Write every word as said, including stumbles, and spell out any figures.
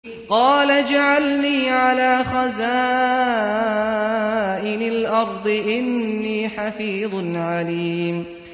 قَالَ اجْعَلْنِي عَلَىٰ خَزَائِنِ الْأَرْضِ ۖ إِنِّي حَفِيظٌ عَلِيمٌ